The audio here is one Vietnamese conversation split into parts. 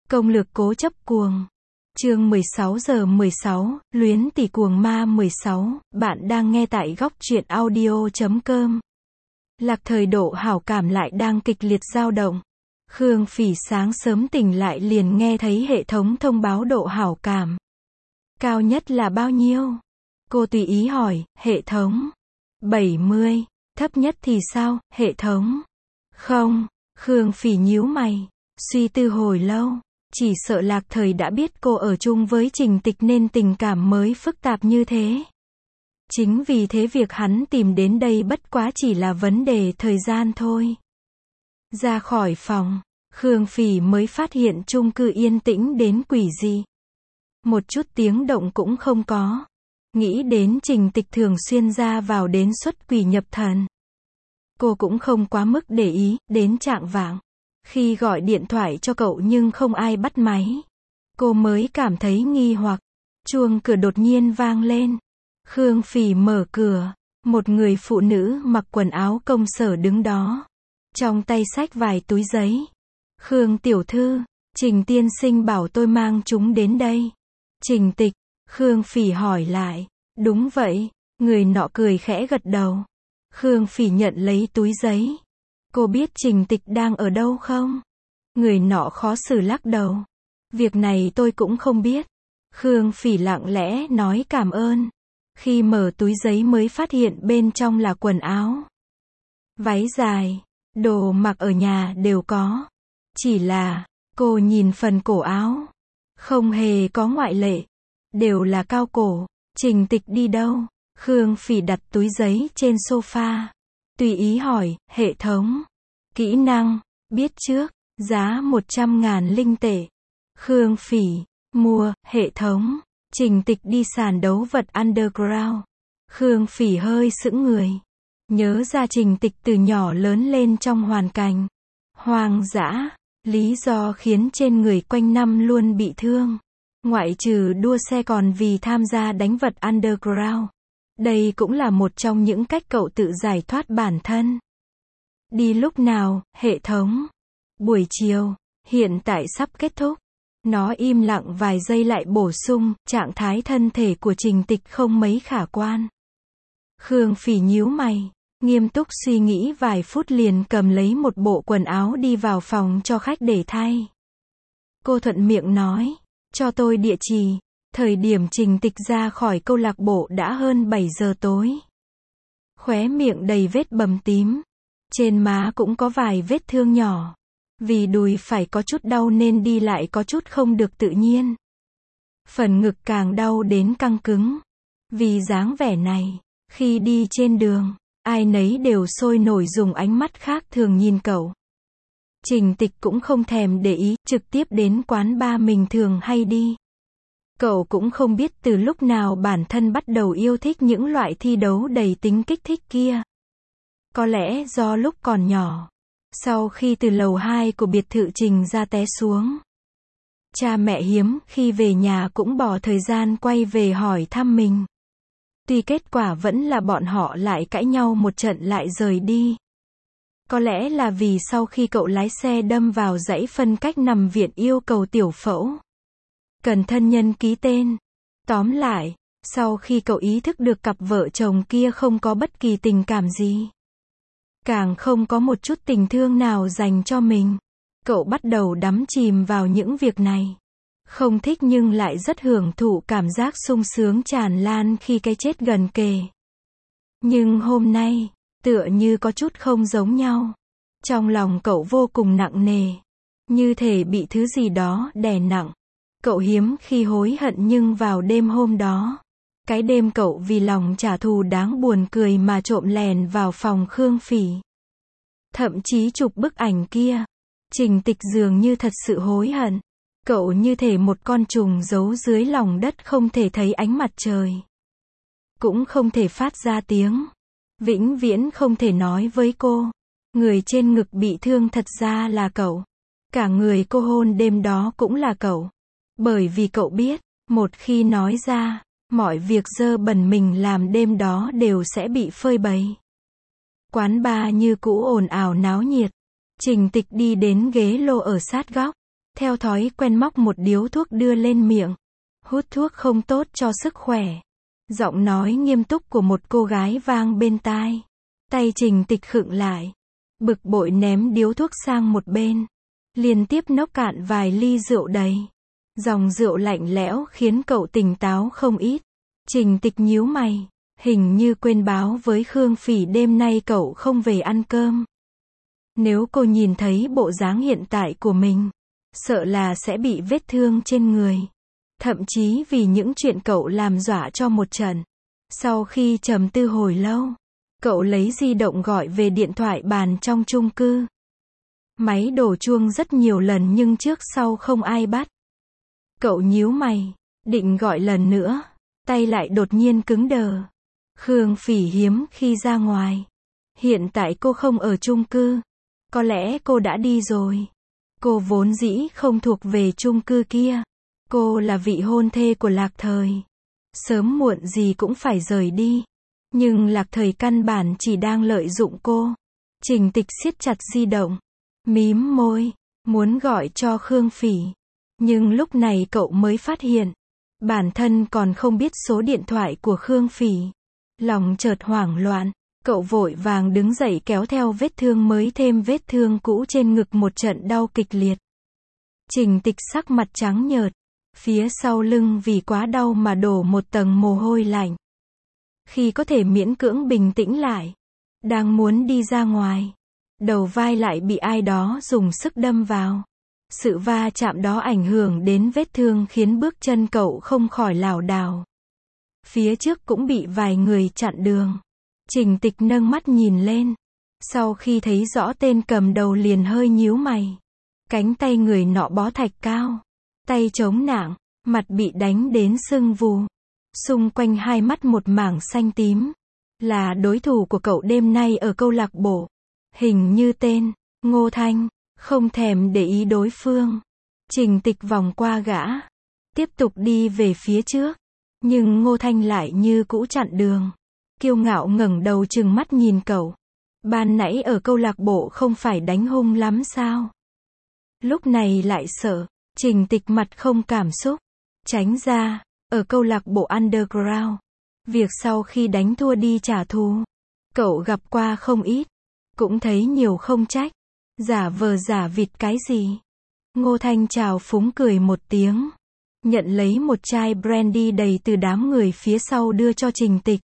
Công lược cố chấp cuồng. Chương 16 giờ 16, luyến tỷ cuồng ma 16, bạn đang nghe tại góc truyện audio.com. Lạc Thời độ hảo cảm lại đang kịch liệt dao động. Khương Phỉ sáng sớm tỉnh lại liền nghe thấy hệ thống thông báo độ hảo cảm. Cao nhất là bao nhiêu? Cô tùy ý hỏi, hệ thống. 70, thấp nhất thì sao, hệ thống? Không, Khương Phỉ nhíu mày, suy tư hồi lâu. Chỉ sợ Lạc Thời đã biết cô ở chung với Trình Tịch nên tình cảm mới phức tạp như thế. Chính vì thế việc hắn tìm đến đây bất quá chỉ là vấn đề thời gian thôi. Ra khỏi phòng, Khương Phỉ mới phát hiện chung cư yên tĩnh đến quỷ dị. Một chút tiếng động cũng không có. Nghĩ đến Trình Tịch thường xuyên ra vào đến xuất quỷ nhập thần. Cô cũng không quá mức để ý, đến chạng vạng. Khi gọi điện thoại cho cậu nhưng không ai bắt máy. Cô mới cảm thấy nghi hoặc. Chuông cửa đột nhiên vang lên. Khương Phỉ mở cửa. Một người phụ nữ mặc quần áo công sở đứng đó. Trong tay xách vài túi giấy. Khương tiểu thư, Trình tiên sinh bảo tôi mang chúng đến đây. Trình Tịch, Khương Phỉ hỏi lại. Đúng vậy, người nọ cười khẽ gật đầu. Khương Phỉ nhận lấy túi giấy. Cô biết Trình Tịch đang ở đâu không? Người nọ khó xử lắc đầu. Việc này tôi cũng không biết. Khương Phỉ lặng lẽ nói cảm ơn. Khi mở túi giấy mới phát hiện bên trong là quần áo. Váy dài, đồ mặc ở nhà đều có. Chỉ là, cô nhìn phần cổ áo. Không hề có ngoại lệ. Đều là cao cổ. Trình Tịch đi đâu? Khương Phỉ đặt túi giấy trên sofa. Tùy ý hỏi, hệ thống. Kỹ năng, biết trước, giá 100.000 linh tệ. Khương Phỉ, mua, hệ thống. Trình Tịch đi sàn đấu vật underground. Khương Phỉ hơi sững người. Nhớ ra Trình Tịch từ nhỏ lớn lên trong hoàn cảnh hoang dã. Lý do khiến trên người quanh năm luôn bị thương. Ngoại trừ đua xe còn vì tham gia đánh vật underground. Đây cũng là một trong những cách cậu tự giải thoát bản thân. Đi lúc nào, hệ thống? Buổi chiều, hiện tại sắp kết thúc. Nó im lặng vài giây lại bổ sung, trạng thái thân thể của Trình Tịch không mấy khả quan. Khương Phỉ nhíu mày, nghiêm túc suy nghĩ vài phút liền cầm lấy một bộ quần áo đi vào phòng cho khách để thay. Cô thuận miệng nói, cho tôi địa chỉ. Thời điểm Trình Tịch ra khỏi câu lạc bộ đã hơn 7 giờ tối. Khóe miệng đầy vết bầm tím. Trên má cũng có vài vết thương nhỏ. Vì đùi phải có chút đau nên đi lại có chút không được tự nhiên. Phần ngực càng đau đến căng cứng. Vì dáng vẻ này, khi đi trên đường, ai nấy đều sôi nổi dùng ánh mắt khác thường nhìn cậu. Trình Tịch cũng không thèm để ý, trực tiếp đến quán bar mình thường hay đi. Cậu cũng không biết từ lúc nào bản thân bắt đầu yêu thích những loại thi đấu đầy tính kích thích kia. Có lẽ do lúc còn nhỏ, sau khi từ lầu 2 của biệt thự Trình ra té xuống. Cha mẹ hiếm khi về nhà cũng bỏ thời gian quay về hỏi thăm mình. Tuy kết quả vẫn là bọn họ lại cãi nhau một trận lại rời đi. Có lẽ là vì sau khi cậu lái xe đâm vào dãy phân cách nằm viện yêu cầu tiểu phẫu. Cần thân nhân ký tên. Tóm lại, sau khi cậu ý thức được cặp vợ chồng kia không có bất kỳ tình cảm gì. Càng không có một chút tình thương nào dành cho mình. Cậu bắt đầu đắm chìm vào những việc này. Không thích nhưng lại rất hưởng thụ cảm giác sung sướng tràn lan khi cái chết gần kề. Nhưng hôm nay, tựa như có chút không giống nhau. Trong lòng cậu vô cùng nặng nề. Như thể bị thứ gì đó đè nặng. Cậu hiếm khi hối hận nhưng vào đêm hôm đó. Cái đêm cậu vì lòng trả thù đáng buồn cười mà trộm lèn vào phòng Khương Phỉ. Thậm chí chụp bức ảnh kia. Trình Tịch dường như thật sự hối hận. Cậu như thể một con trùng giấu dưới lòng đất không thể thấy ánh mặt trời. Cũng không thể phát ra tiếng. Vĩnh viễn không thể nói với cô. Người trên ngực bị thương thật ra là cậu. Cả người cô hôn đêm đó cũng là cậu. Bởi vì cậu biết, một khi nói ra, mọi việc dơ bẩn mình làm đêm đó đều sẽ bị phơi bày. Quán bar như cũ ồn ào náo nhiệt. Trình Tịch đi đến ghế lô ở sát góc. Theo thói quen móc một điếu thuốc đưa lên miệng. Hút thuốc không tốt cho sức khỏe. Giọng nói nghiêm túc của một cô gái vang bên tai. Tay Trình Tịch khựng lại. Bực bội ném điếu thuốc sang một bên. Liên tiếp nốc cạn vài ly rượu đầy. Dòng rượu lạnh lẽo khiến cậu tỉnh táo không ít. Trình Tịch nhíu mày. Hình như quên báo với Khương Phỉ đêm nay cậu không về ăn cơm. Nếu cô nhìn thấy bộ dáng hiện tại của mình, sợ là sẽ bị vết thương trên người. Thậm chí vì những chuyện cậu làm dọa cho một trận. Sau khi trầm tư hồi lâu, cậu lấy di động gọi về điện thoại bàn trong chung cư. Máy đổ chuông rất nhiều lần nhưng trước sau không ai bắt. Cậu nhíu mày, định gọi lần nữa, tay lại đột nhiên cứng đờ. Khương Phỉ hiếm khi ra ngoài. Hiện tại cô không ở chung cư. Có lẽ cô đã đi rồi. Cô vốn dĩ không thuộc về chung cư kia. Cô là vị hôn thê của Lạc Thời. Sớm muộn gì cũng phải rời đi. Nhưng Lạc Thời căn bản chỉ đang lợi dụng cô. Trình Tịch siết chặt di động. Mím môi. Muốn gọi cho Khương Phỉ. Nhưng lúc này cậu mới phát hiện. Bản thân còn không biết số điện thoại của Khương Phỉ. Lòng chợt hoảng loạn. Cậu vội vàng đứng dậy kéo theo vết thương mới thêm vết thương cũ trên ngực một trận đau kịch liệt. Trình Tịch sắc mặt trắng nhợt. Phía sau lưng vì quá đau mà đổ một tầng mồ hôi lạnh. Khi có thể miễn cưỡng bình tĩnh lại. Đang muốn đi ra ngoài. Đầu vai lại bị ai đó dùng sức đâm vào. Sự va chạm đó ảnh hưởng đến vết thương khiến bước chân cậu không khỏi lảo đảo. Phía trước cũng bị vài người chặn đường. Trình Tịch nâng mắt nhìn lên. Sau khi thấy rõ tên cầm đầu liền hơi nhíu mày. Cánh tay người nọ bó thạch cao. Tay chống nạng, mặt bị đánh đến sưng vù. Xung quanh hai mắt một mảng xanh tím. Là đối thủ của cậu đêm nay ở câu lạc bộ. Hình như tên, Ngô Thanh, không thèm để ý đối phương. Trình Tịch vòng qua gã. Tiếp tục đi về phía trước. Nhưng Ngô Thanh lại như cũ chặn đường. Kiêu ngạo ngẩng đầu trừng mắt nhìn cậu. Ban nãy ở câu lạc bộ không phải đánh hung lắm sao? Lúc này lại sợ. Trình Tịch mặt không cảm xúc. Tránh ra. Ở câu lạc bộ underground. Việc sau khi đánh thua đi trả thù. Cậu gặp qua không ít. Cũng thấy nhiều không trách. Giả vờ giả vịt cái gì? Ngô Thanh chào phúng cười một tiếng. Nhận lấy một chai brandy đầy từ đám người phía sau đưa cho Trình Tịch.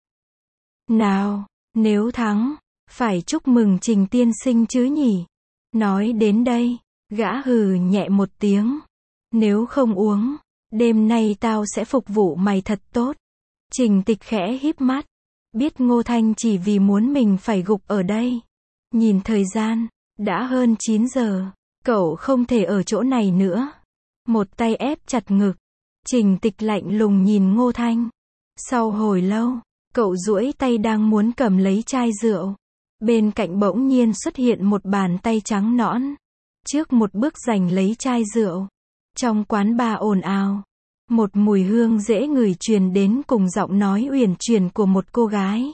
Nào, nếu thắng, phải chúc mừng Trình tiên sinh chứ nhỉ? Nói đến đây, gã hừ nhẹ một tiếng. Nếu không uống, đêm nay tao sẽ phục vụ mày thật tốt. Trình Tịch khẽ híp mắt. Biết Ngô Thanh chỉ vì muốn mình phải gục ở đây. Nhìn thời gian, đã hơn 9 giờ. Cậu không thể ở chỗ này nữa. Một tay ép chặt ngực. Trình Tịch lạnh lùng nhìn Ngô Thanh. Sau hồi lâu, cậu duỗi tay đang muốn cầm lấy chai rượu. Bên cạnh bỗng nhiên xuất hiện một bàn tay trắng nõn. Trước một bước giành lấy chai rượu. Trong quán bar ồn ào. Một mùi hương dễ ngửi truyền đến cùng giọng nói uyển chuyển của một cô gái.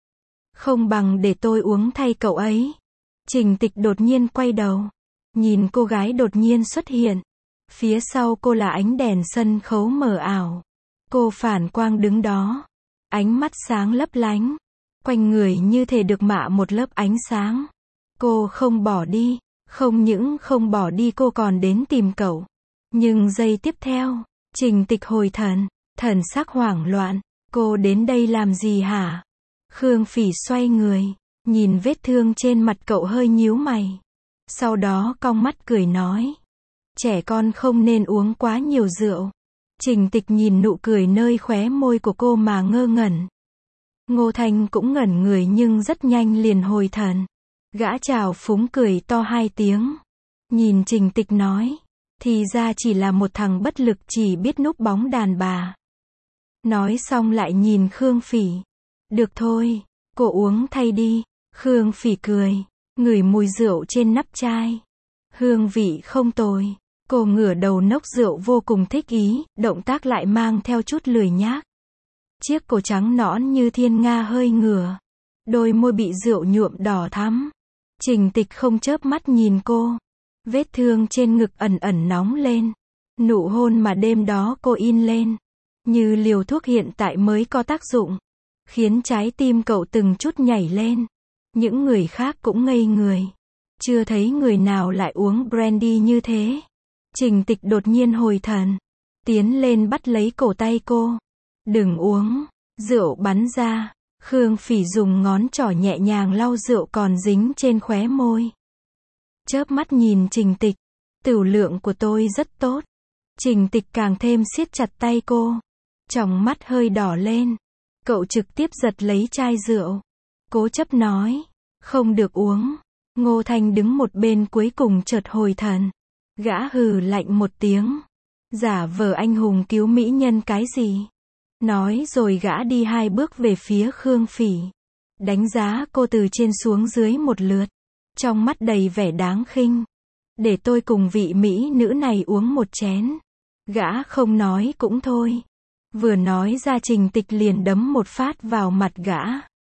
Không bằng để tôi uống thay cậu ấy. Trình Tịch đột nhiên quay đầu. Nhìn cô gái đột nhiên xuất hiện. Phía sau cô là ánh đèn sân khấu mờ ảo. Cô phản quang đứng đó. Ánh mắt sáng lấp lánh. Quanh người như thể được mạ một lớp ánh sáng. Cô không bỏ đi. Không những không bỏ đi cô còn đến tìm cậu. Nhưng giây tiếp theo, Trình Tịch hồi thần sắc hoảng loạn. Cô đến đây làm gì hả? Khương Phỉ xoay người. Nhìn vết thương trên mặt cậu hơi nhíu mày. Sau đó cong mắt cười nói. Trẻ con không nên uống quá nhiều rượu. Trình Tịch nhìn nụ cười nơi khóe môi của cô mà ngơ ngẩn. Ngô Thanh cũng ngẩn người nhưng rất nhanh liền hồi thần. Gã chào phúng cười to 2 tiếng. Nhìn Trình Tịch nói. Thì ra chỉ là một thằng bất lực chỉ biết núp bóng đàn bà. Nói xong lại nhìn Khương Phỉ. Được thôi, cô uống thay đi. Khương Phỉ cười. Ngửi mùi rượu trên nắp chai. Hương vị không tồi. Cô ngửa đầu nốc rượu vô cùng thích ý, động tác lại mang theo chút lười nhác. Chiếc cổ trắng nõn như thiên nga hơi ngửa. Đôi môi bị rượu nhuộm đỏ thắm. Trình Tịch không chớp mắt nhìn cô. Vết thương trên ngực ẩn ẩn nóng lên. Nụ hôn mà đêm đó cô in lên, như liều thuốc hiện tại mới có tác dụng, khiến trái tim cậu từng chút nhảy lên. Những người khác cũng ngây người. Chưa thấy người nào lại uống brandy như thế. Trình Tịch đột nhiên hồi thần, tiến lên bắt lấy cổ tay cô. Đừng uống, rượu bắn ra. Khương Phỉ dùng ngón trỏ nhẹ nhàng lau rượu còn dính trên khóe môi. Chớp mắt nhìn Trình Tịch, tửu lượng của tôi rất tốt. Trình Tịch càng thêm siết chặt tay cô, tròng mắt hơi đỏ lên. Cậu trực tiếp giật lấy chai rượu, cố chấp nói, không được uống. Ngô Thanh đứng một bên cuối cùng chợt hồi thần. Gã hừ lạnh một tiếng, giả vờ anh hùng cứu mỹ nhân cái gì. Nói rồi gã đi 2 bước về phía Khương Phỉ, đánh giá cô từ trên xuống dưới một lượt, trong mắt đầy vẻ đáng khinh. Để tôi cùng vị mỹ nữ này uống một chén. Gã không nói cũng thôi, vừa nói ra Trình Tịch liền đấm một phát vào mặt gã.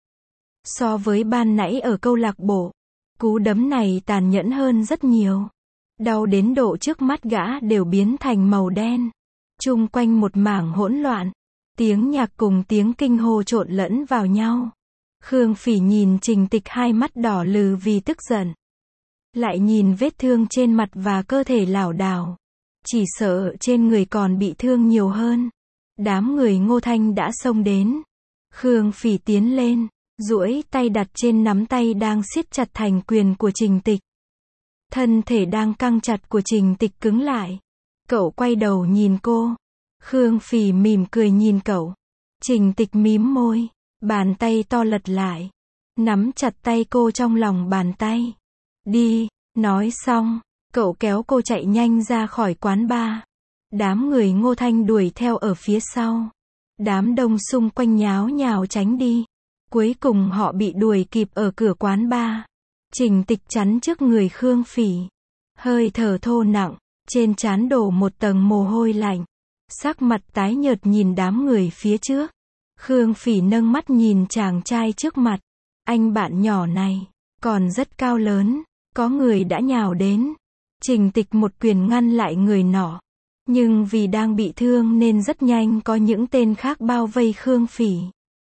So với ban nãy ở câu lạc bộ, cú đấm này tàn nhẫn hơn rất nhiều. Đau đến độ trước mắt gã đều biến thành màu đen. Chung quanh một mảng hỗn loạn, tiếng nhạc cùng tiếng kinh hô trộn lẫn vào nhau. Khương Phỉ nhìn Trình Tịch 2 mắt đỏ lừ vì tức giận. Lại nhìn vết thương trên mặt và cơ thể lảo đảo. Chỉ sợ trên người còn bị thương nhiều hơn. Đám người Ngô Thanh đã xông đến. Khương Phỉ tiến lên, duỗi tay đặt trên nắm tay đang siết chặt thành quyền của Trình Tịch. Thân thể đang căng chặt của Trình Tịch cứng lại. Cậu quay đầu nhìn cô. Khương Phỉ mỉm cười nhìn cậu. Trình Tịch mím môi, bàn tay to lật lại, nắm chặt tay cô trong lòng bàn tay. Đi, nói xong, cậu kéo cô chạy nhanh ra khỏi quán bar. Đám người Ngô Thanh đuổi theo ở phía sau. Đám đông xung quanh nháo nhào tránh đi. Cuối cùng họ bị đuổi kịp ở cửa quán bar. Trình Tịch chắn trước người Khương Phỉ, hơi thở thô nặng, trên trán đổ một tầng mồ hôi lạnh. Sắc mặt tái nhợt nhìn đám người phía trước. Khương Phỉ nâng mắt nhìn chàng trai trước mặt. Anh bạn nhỏ này, còn rất cao lớn. Có người đã nhào đến. Trình Tịch một quyền ngăn lại người nọ. Nhưng vì đang bị thương nên rất nhanh có những tên khác bao vây Khương Phỉ.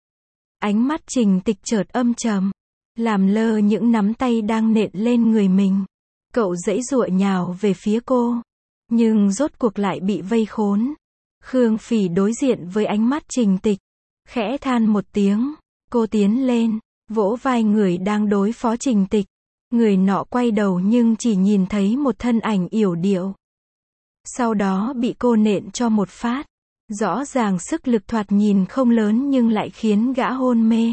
Ánh mắt Trình Tịch chợt âm trầm, làm lơ những nắm tay đang nện lên người mình. Cậu giãy giụa nhào về phía cô, nhưng rốt cuộc lại bị vây khốn. Khương Phỉ đối diện với ánh mắt Trình Tịch, khẽ than một tiếng. Cô tiến lên, vỗ vai người đang đối phó Trình Tịch. Người nọ quay đầu nhưng chỉ nhìn thấy một thân ảnh yểu điệu. Sau đó bị cô nện cho một phát. Rõ ràng sức lực thoạt nhìn không lớn nhưng lại khiến gã hôn mê.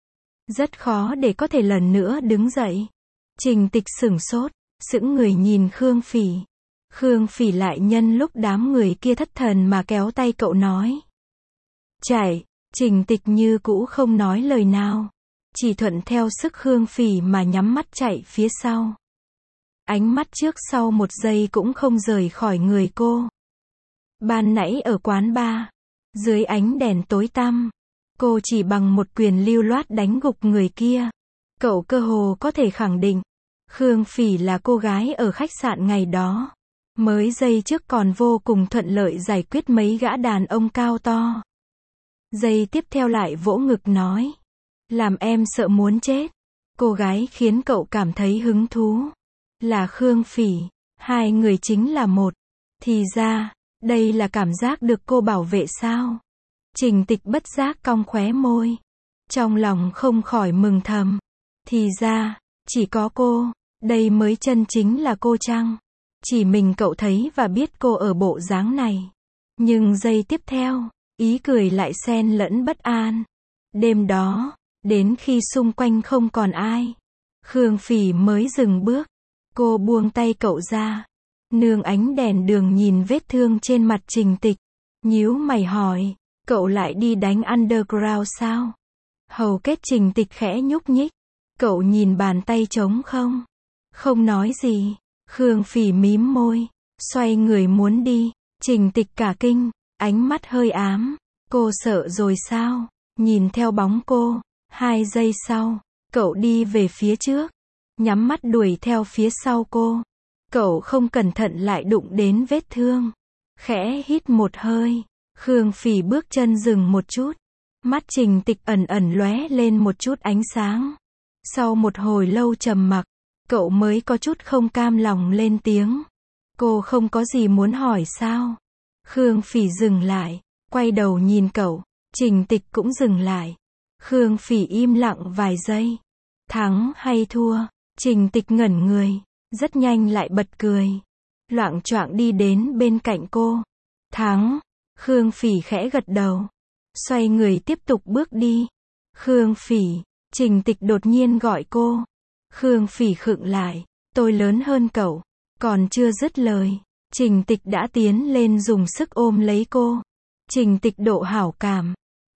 Rất khó để có thể lần nữa đứng dậy. Trình Tịch sửng sốt, sững người nhìn Khương Phỉ. Khương Phỉ lại nhân lúc đám người kia thất thần mà kéo tay cậu nói. Chạy, Trình Tịch như cũ không nói lời nào. Chỉ thuận theo sức Khương Phỉ mà nhắm mắt chạy phía sau. Ánh mắt trước sau một giây cũng không rời khỏi người cô. Ban nãy ở quán bar, dưới ánh đèn tối tăm, cô chỉ bằng một quyền lưu loát đánh gục người kia. Cậu cơ hồ có thể khẳng định, Khương Phỉ là cô gái ở khách sạn ngày đó. Mới giây trước còn vô cùng thuận lợi giải quyết mấy gã đàn ông cao to. Giây tiếp theo lại vỗ ngực nói. Làm em sợ muốn chết. Cô gái khiến cậu cảm thấy hứng thú là Khương Phỉ. Hai người chính là một. Thì ra, đây là cảm giác được cô bảo vệ sao? Trình Tịch bất giác cong khóe môi. Trong lòng không khỏi mừng thầm. Thì ra, chỉ có cô, đây mới chân chính là cô chăng? Chỉ mình cậu thấy và biết cô ở bộ dáng này. Nhưng giây tiếp theo, ý cười lại xen lẫn bất an. Đêm đó, đến khi xung quanh không còn ai, Khương Phỉ mới dừng bước. Cô buông tay cậu ra, nương ánh đèn đường nhìn vết thương trên mặt Trình Tịch, nhíu mày hỏi, cậu lại đi đánh underground sao? Hầu kết Trình Tịch khẽ nhúc nhích. Cậu nhìn bàn tay trống không? Không nói gì. Khương Phỉ mím môi, xoay người muốn đi. Trình Tịch cả kinh, ánh mắt hơi ám. Cô sợ rồi sao? Nhìn theo bóng cô. 2 giây sau, cậu đi về phía trước, nhắm mắt đuổi theo phía sau cô. Cậu không cẩn thận lại đụng đến vết thương. Khẽ hít một hơi, Khương Phỉ bước chân dừng một chút. Mắt Trình Tịch ẩn ẩn lóe lên một chút ánh sáng. Sau một hồi lâu trầm mặc, cậu mới có chút không cam lòng lên tiếng. Cô không có gì muốn hỏi sao? Khương Phỉ dừng lại, quay đầu nhìn cậu. Trình Tịch cũng dừng lại. Khương Phỉ im lặng vài giây. Thắng hay thua? Trình Tịch ngẩn người, rất nhanh lại bật cười. Loạng choạng đi đến bên cạnh cô. Thắng. Khương Phỉ khẽ gật đầu. Xoay người tiếp tục bước đi. Khương Phỉ. Trình Tịch đột nhiên gọi cô. Khương Phỉ khựng lại. Tôi lớn hơn cậu. Còn chưa dứt lời, Trình Tịch đã tiến lên dùng sức ôm lấy cô. Trình Tịch độ hảo cảm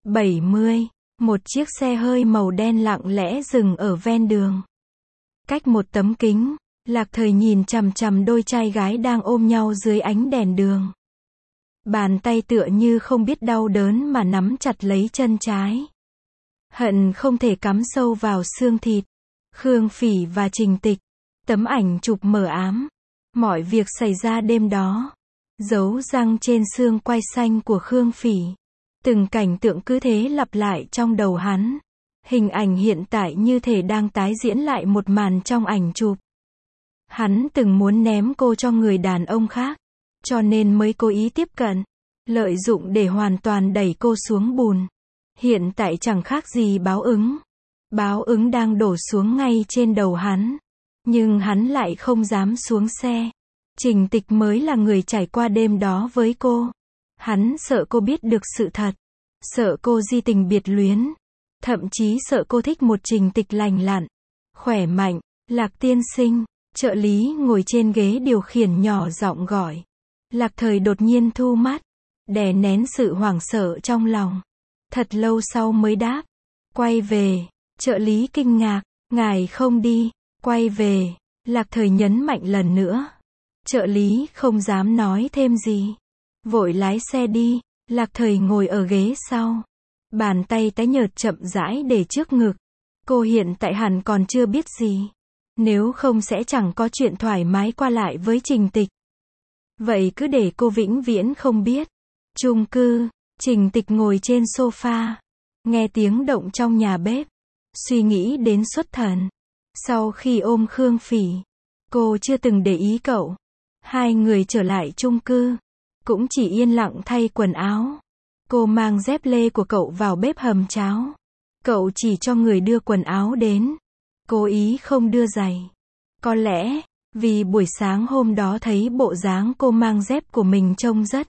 70. Một chiếc xe hơi màu đen lặng lẽ dừng ở ven đường. Cách một tấm kính, Lạc Thời nhìn chằm chằm đôi trai gái đang ôm nhau dưới ánh đèn đường. Bàn tay tựa như không biết đau đớn mà nắm chặt lấy chân trái. Hận không thể cắm sâu vào xương thịt. Khương Phỉ và Trình Tịch. Tấm ảnh chụp mờ ám. Mọi việc xảy ra đêm đó. Dấu răng trên xương quai xanh của Khương Phỉ. Từng cảnh tượng cứ thế lặp lại trong đầu hắn. Hình ảnh hiện tại như thể đang tái diễn lại một màn trong ảnh chụp. Hắn từng muốn ném cô cho người đàn ông khác, cho nên mới cố ý tiếp cận, lợi dụng để hoàn toàn đẩy cô xuống bùn. Hiện tại chẳng khác gì báo ứng. Báo ứng đang đổ xuống ngay trên đầu hắn. Nhưng hắn lại không dám xuống xe. Trình Tịch mới là người trải qua đêm đó với cô. Hắn sợ cô biết được sự thật. Sợ cô di tình biệt luyến. Thậm chí sợ cô thích một Trình Tịch lành lặn, khỏe mạnh. Lạc tiên sinh. Trợ lý ngồi trên ghế điều khiển nhỏ giọng gọi. Lạc Thời đột nhiên thu mắt, đè nén sự hoảng sợ trong lòng. Thật lâu sau mới đáp. Quay về. Trợ lý kinh ngạc. Ngài không đi. Quay về. Lạc Thời nhấn mạnh lần nữa. Trợ lý không dám nói thêm gì. Vội lái xe đi. Lạc Thời ngồi ở ghế sau. Bàn tay tái nhợt chậm rãi để trước ngực. Cô hiện tại hẳn còn chưa biết gì. Nếu không sẽ chẳng có chuyện thoải mái qua lại với Trình Tịch. Vậy cứ để cô vĩnh viễn không biết. Chung cư. Trình Tịch ngồi trên sofa. Nghe tiếng động trong nhà bếp. Suy nghĩ đến xuất thần. Sau khi ôm Khương Phỉ, cô chưa từng để ý cậu. Hai người trở lại chung cư. Cũng chỉ yên lặng thay quần áo. Cô mang dép lê của cậu vào bếp hầm cháo. Cậu chỉ cho người đưa quần áo đến. Cố ý không đưa giày. Có lẽ, vì buổi sáng hôm đó thấy bộ dáng cô mang dép của mình trông rất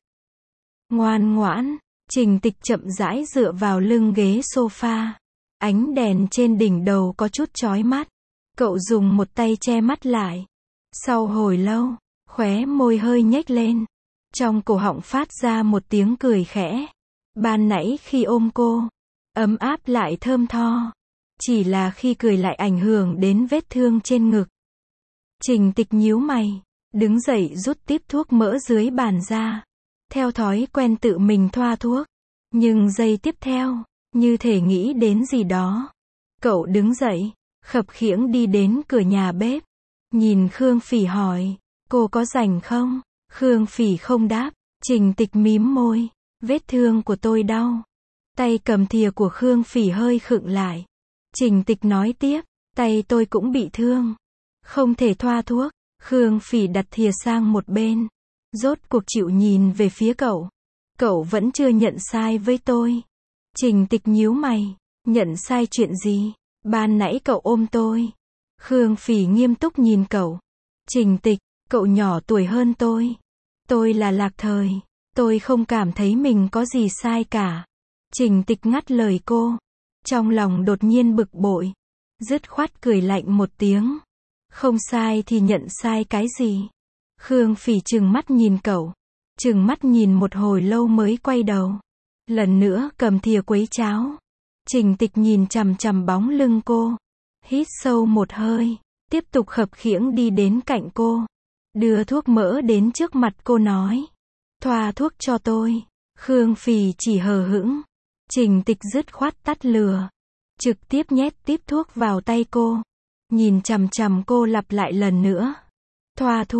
ngoan ngoãn. Trình Tịch chậm rãi dựa vào lưng ghế sofa. Ánh đèn trên đỉnh đầu có chút chói mắt. Cậu dùng một tay che mắt lại. Sau hồi lâu, khóe môi hơi nhếch lên. Trong cổ họng phát ra một tiếng cười khẽ. Ban nãy khi ôm cô, ấm áp lại thơm tho. Chỉ là khi cười lại ảnh hưởng đến vết thương trên ngực. Trình Tịch nhíu mày, đứng dậy rút tiếp thuốc mỡ dưới bàn ra. Theo thói quen tự mình thoa thuốc. Nhưng giây tiếp theo, như thể nghĩ đến gì đó. Cậu đứng dậy, khập khiễng đi đến cửa nhà bếp. Nhìn Khương Phỉ hỏi, cô có rảnh không? Khương Phỉ không đáp. Trình Tịch mím môi, vết thương của tôi đau. Tay cầm thìa của Khương Phỉ hơi khựng lại. Trình Tịch nói tiếp, tay tôi cũng bị thương. Không thể thoa thuốc. Khương Phỉ đặt thìa sang một bên. Rốt cuộc chịu nhìn về phía cậu. Cậu vẫn chưa nhận sai với tôi. Trình Tịch nhíu mày. Nhận sai chuyện gì? Ban nãy cậu ôm tôi. Khương Phỉ nghiêm túc nhìn cậu. Trình Tịch, cậu nhỏ tuổi hơn tôi. Tôi là Lạc Thời. Tôi không cảm thấy mình có gì sai cả. Trình Tịch ngắt lời cô. Trong lòng đột nhiên bực bội. Dứt khoát cười lạnh một tiếng. Không sai thì nhận sai cái gì? Khương Phỉ trừng mắt nhìn cậu. Trừng mắt nhìn một hồi lâu mới quay đầu. Lần nữa cầm thìa quấy cháo. Trình Tịch nhìn chằm chằm bóng lưng cô. Hít sâu một hơi. Tiếp tục khập khiễng đi đến cạnh cô. Đưa thuốc mỡ đến trước mặt cô nói. Thoa thuốc cho tôi. Khương Phỉ chỉ hờ hững. Trình Tịch dứt khoát tắt lửa. Trực tiếp nhét tiếp thuốc vào tay cô. Nhìn chằm chằm cô lặp lại lần nữa. Thoa thuốc.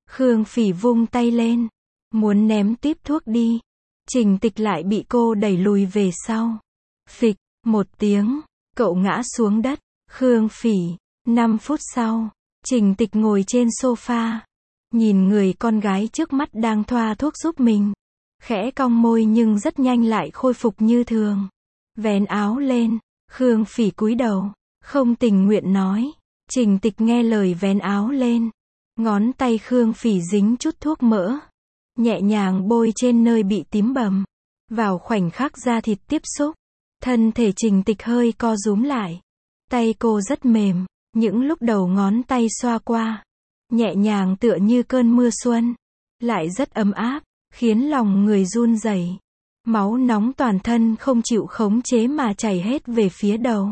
Khương Phỉ vung tay lên, muốn ném tiếp thuốc đi. Trình Tịch lại bị cô đẩy lùi về sau. Phịch, một tiếng, cậu ngã xuống đất. Khương Phỉ, 5 phút sau, Trình Tịch ngồi trên sofa, nhìn người con gái trước mắt đang thoa thuốc giúp mình. Khẽ cong môi nhưng rất nhanh lại khôi phục như thường. Vén áo lên, Khương Phỉ cúi đầu, không tình nguyện nói. Trình Tịch nghe lời vén áo lên. Ngón tay Khương Phỉ dính chút thuốc mỡ, nhẹ nhàng bôi trên nơi bị tím bầm. Vào khoảnh khắc da thịt tiếp xúc, thân thể Trình Tịch hơi co rúm lại. Tay cô rất mềm, những lúc đầu ngón tay xoa qua, nhẹ nhàng tựa như cơn mưa xuân, lại rất ấm áp, khiến lòng người run rẩy. Máu nóng toàn thân không chịu khống chế mà chảy hết về phía đầu.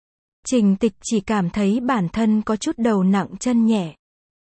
Trình Tịch chỉ cảm thấy bản thân có chút đầu nặng chân nhẹ.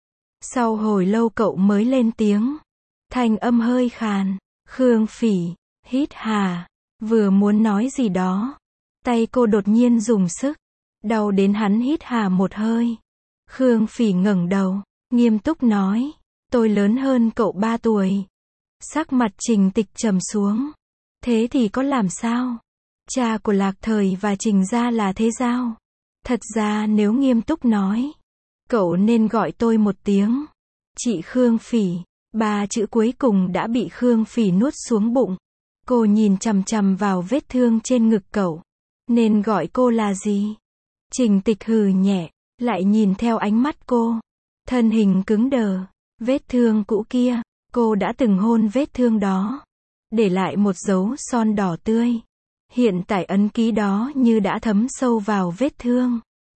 Sau hồi lâu cậu mới lên tiếng. Thanh âm hơi khàn. Khương Phỉ, hít hà. Vừa muốn nói gì đó, tay cô đột nhiên dùng sức. Đau đến hắn hít hà một hơi. Khương Phỉ ngẩng đầu, nghiêm túc nói. Tôi lớn hơn cậu 3 tuổi. Sắc mặt Trình Tịch trầm xuống. Thế thì có làm sao? Cha của Lạc Thời và Trình gia là thế giao. Thật ra nếu nghiêm túc nói, cậu nên gọi tôi một tiếng. Chị Khương Phỉ. 3 chữ cuối cùng đã bị Khương Phỉ nuốt xuống bụng. Cô nhìn chằm chằm vào vết thương trên ngực cậu. Nên gọi cô là gì? Trình Tịch hừ nhẹ, lại nhìn theo ánh mắt cô. Thân hình cứng đờ. Vết thương cũ kia, cô đã từng hôn vết thương đó, để lại một dấu son đỏ tươi. Hiện tại ấn ký đó như đã thấm sâu vào vết thương.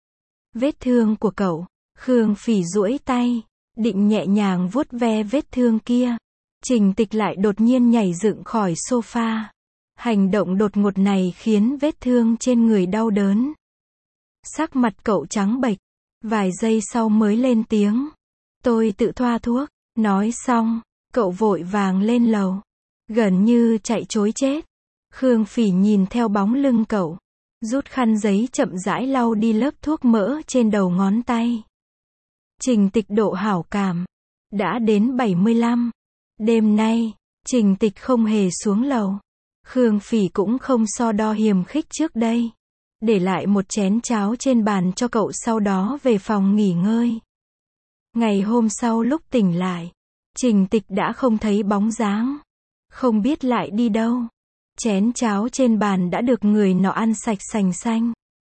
Vết thương của cậu. Khương Phỉ duỗi tay, định nhẹ nhàng vuốt ve vết thương kia. Trình Tịch lại đột nhiên nhảy dựng khỏi sofa. Hành động đột ngột này khiến vết thương trên người đau đớn. Sắc mặt cậu trắng bệch, vài giây sau mới lên tiếng. Tôi tự thoa thuốc. Nói xong, cậu vội vàng lên lầu, gần như chạy trối chết. Khương Phỉ nhìn theo bóng lưng cậu, rút khăn giấy chậm rãi lau đi lớp thuốc mỡ trên đầu ngón tay. Trình Tịch độ hảo cảm đã đến 75. Đêm nay, Trình Tịch không hề xuống lầu. Khương Phỉ cũng không so đo hiềm khích trước đây, để lại một chén cháo trên bàn cho cậu, sau đó về phòng nghỉ ngơi. Ngày hôm sau lúc tỉnh lại, Trình Tịch đã không thấy bóng dáng, không biết lại đi đâu. Chén cháo trên bàn đã được người nọ ăn sạch sành xanh.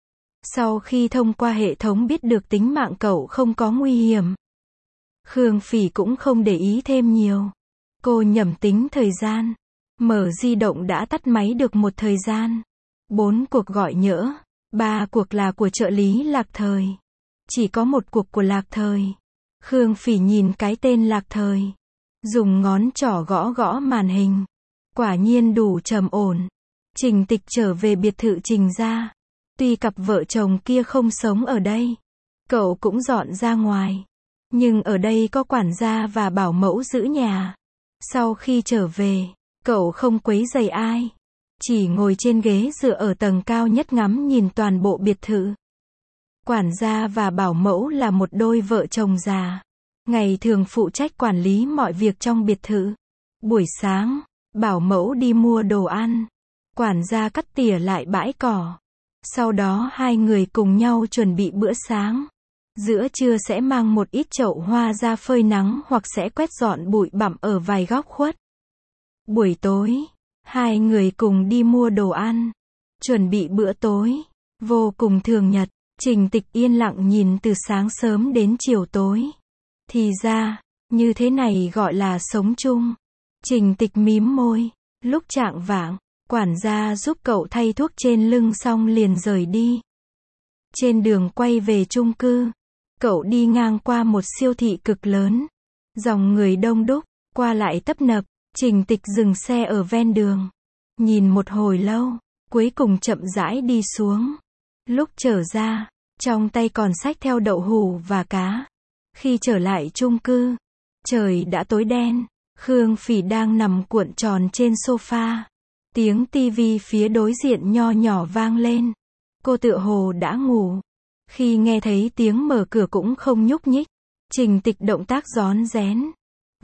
Sau khi thông qua hệ thống biết được tính mạng cậu không có nguy hiểm, Khương Phỉ cũng không để ý thêm nhiều. Cô nhẩm tính thời gian, mở di động đã tắt máy được một thời gian. 4 cuộc gọi nhỡ, 3 cuộc là của trợ lý Lạc Thời, chỉ có một cuộc của Lạc Thời. Khương Phỉ nhìn cái tên Lạc Thời, dùng ngón trỏ gõ gõ màn hình. Quả nhiên đủ trầm ổn. Trình Tịch trở về biệt thự Trình gia. Tuy cặp vợ chồng kia không sống ở đây, cậu cũng dọn ra ngoài. Nhưng ở đây có quản gia và bảo mẫu giữ nhà. Sau khi trở về, cậu không quấy rầy ai, chỉ ngồi trên ghế dựa ở tầng cao nhất ngắm nhìn toàn bộ biệt thự. Quản gia và bảo mẫu là một đôi vợ chồng già, ngày thường phụ trách quản lý mọi việc trong biệt thự. Buổi sáng, bảo mẫu đi mua đồ ăn, quản gia cắt tỉa lại bãi cỏ. Sau đó hai người cùng nhau chuẩn bị bữa sáng. Giữa trưa sẽ mang một ít chậu hoa ra phơi nắng hoặc sẽ quét dọn bụi bặm ở vài góc khuất. Buổi tối, hai người cùng đi mua đồ ăn, chuẩn bị bữa tối. Vô cùng thường nhật, Trình Tịch yên lặng nhìn từ sáng sớm đến chiều tối. Thì ra, như thế này gọi là sống chung. Trình Tịch mím môi. Lúc chạng vạng, quản gia giúp cậu thay thuốc trên lưng xong liền rời đi. Trên đường quay về chung cư, cậu đi ngang qua một siêu thị cực lớn. Dòng người đông đúc, qua lại tấp nập. Trình Tịch dừng xe ở ven đường, nhìn một hồi lâu, cuối cùng chậm rãi đi xuống. Lúc trở ra, trong tay còn xách theo đậu hũ và cá. Khi trở lại chung cư, trời đã tối đen. Khương Phỉ đang nằm cuộn tròn trên sofa. Tiếng tivi phía đối diện nho nhỏ vang lên. Cô tựa hồ đã ngủ. Khi nghe thấy tiếng mở cửa cũng không nhúc nhích. Trình Tịch động tác rón rén.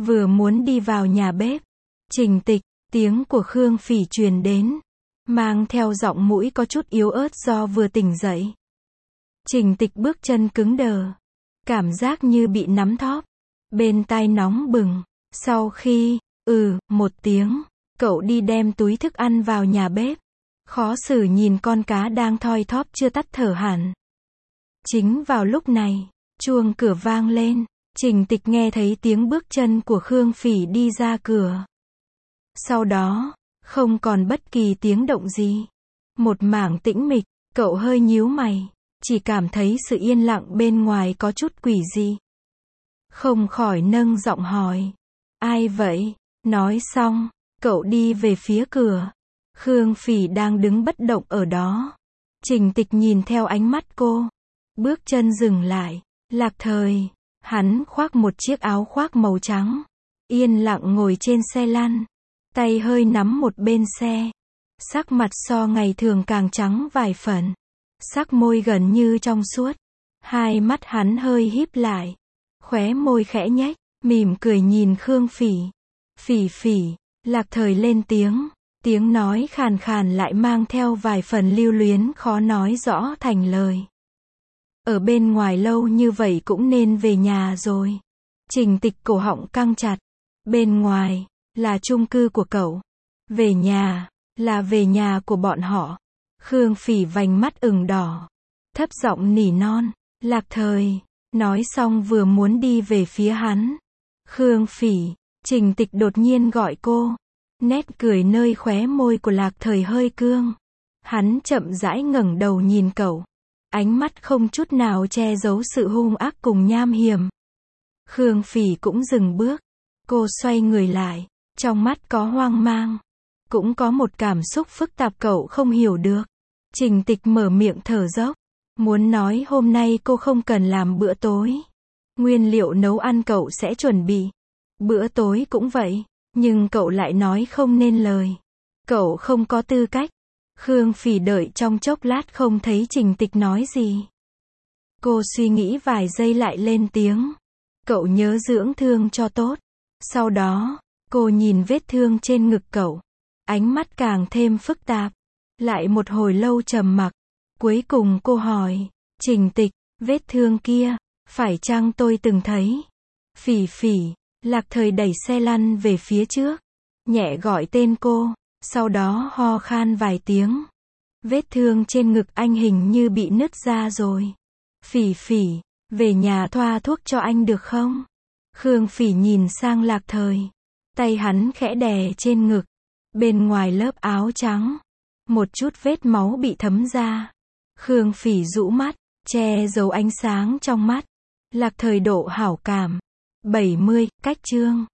Vừa muốn đi vào nhà bếp. Trình Tịch, tiếng của Khương Phỉ truyền đến. Mang theo giọng mũi có chút yếu ớt do vừa tỉnh dậy. Trình Tịch bước chân cứng đờ. Cảm giác như bị nắm thóp. Bên tai nóng bừng. Sau khi, một tiếng, cậu đi đem túi thức ăn vào nhà bếp. Khó xử nhìn con cá đang thoi thóp chưa tắt thở hẳn. Chính vào lúc này, chuông cửa vang lên. Trình Tịch nghe thấy tiếng bước chân của Khương Phỉ đi ra cửa. Sau đó, không còn bất kỳ tiếng động gì. Một mảng tĩnh mịch, cậu hơi nhíu mày. Chỉ cảm thấy sự yên lặng bên ngoài có chút quỷ dị. Không khỏi nâng giọng hỏi. Ai vậy? Nói xong, cậu đi về phía cửa. Khương Phỉ đang đứng bất động ở đó. Trình Tịch nhìn theo ánh mắt cô. Bước chân dừng lại. Lạc Thời. Hắn khoác một chiếc áo khoác màu trắng. Yên lặng ngồi trên xe lăn. Tay hơi nắm một bên xe. Sắc mặt so ngày thường càng trắng vài phần. Sắc môi gần như trong suốt. Hai mắt hắn hơi híp lại. Khóe môi khẽ nhếch, mỉm cười nhìn Khương Phỉ. Phỉ Phỉ, Lạc Thời lên tiếng. Tiếng nói khàn khàn lại mang theo vài phần lưu luyến khó nói rõ thành lời. Ở bên ngoài lâu như vậy cũng nên về nhà rồi. Trình Tịch cổ họng căng chặt. Bên ngoài, là chung cư của cậu. Về nhà, là về nhà của bọn họ. Khương Phỉ vành mắt ửng đỏ. Thấp giọng nỉ non. Lạc Thời. Nói xong vừa muốn đi về phía hắn. Khương Phỉ. Trình Tịch đột nhiên gọi cô. Nét cười nơi khóe môi của Lạc Thời hơi cương. Hắn chậm rãi ngẩng đầu nhìn cậu. Ánh mắt không chút nào che giấu sự hung ác cùng nham hiểm. Khương Phỉ cũng dừng bước. Cô xoay người lại. Trong mắt có hoang mang. Cũng có một cảm xúc phức tạp cậu không hiểu được. Trình Tịch mở miệng thở dốc. Muốn nói hôm nay cô không cần làm bữa tối. Nguyên liệu nấu ăn cậu sẽ chuẩn bị. Bữa tối cũng vậy. Nhưng cậu lại nói không nên lời. Cậu không có tư cách. Khương Phỉ đợi trong chốc lát không thấy Trình Tịch nói gì. Cô suy nghĩ vài giây lại lên tiếng. Cậu nhớ dưỡng thương cho tốt. Sau đó, cô nhìn vết thương trên ngực cậu. Ánh mắt càng thêm phức tạp. Lại một hồi lâu trầm mặc. Cuối cùng cô hỏi. Trình Tịch, vết thương kia, phải chăng tôi từng thấy? Phỉ Phỉ. Lạc Thời đẩy xe lăn về phía trước. Nhẹ gọi tên cô. Sau đó ho khan vài tiếng. Vết thương trên ngực anh hình như bị nứt ra rồi. Phỉ Phỉ, về nhà thoa thuốc cho anh được không? Khương Phỉ nhìn sang Lạc Thời. Tay hắn khẽ đè trên ngực. Bên ngoài lớp áo trắng. Một chút vết máu bị thấm ra. Khương Phỉ rũ mắt, che giấu ánh sáng trong mắt. Lạc Thời độ hảo cảm. 70, cách chương.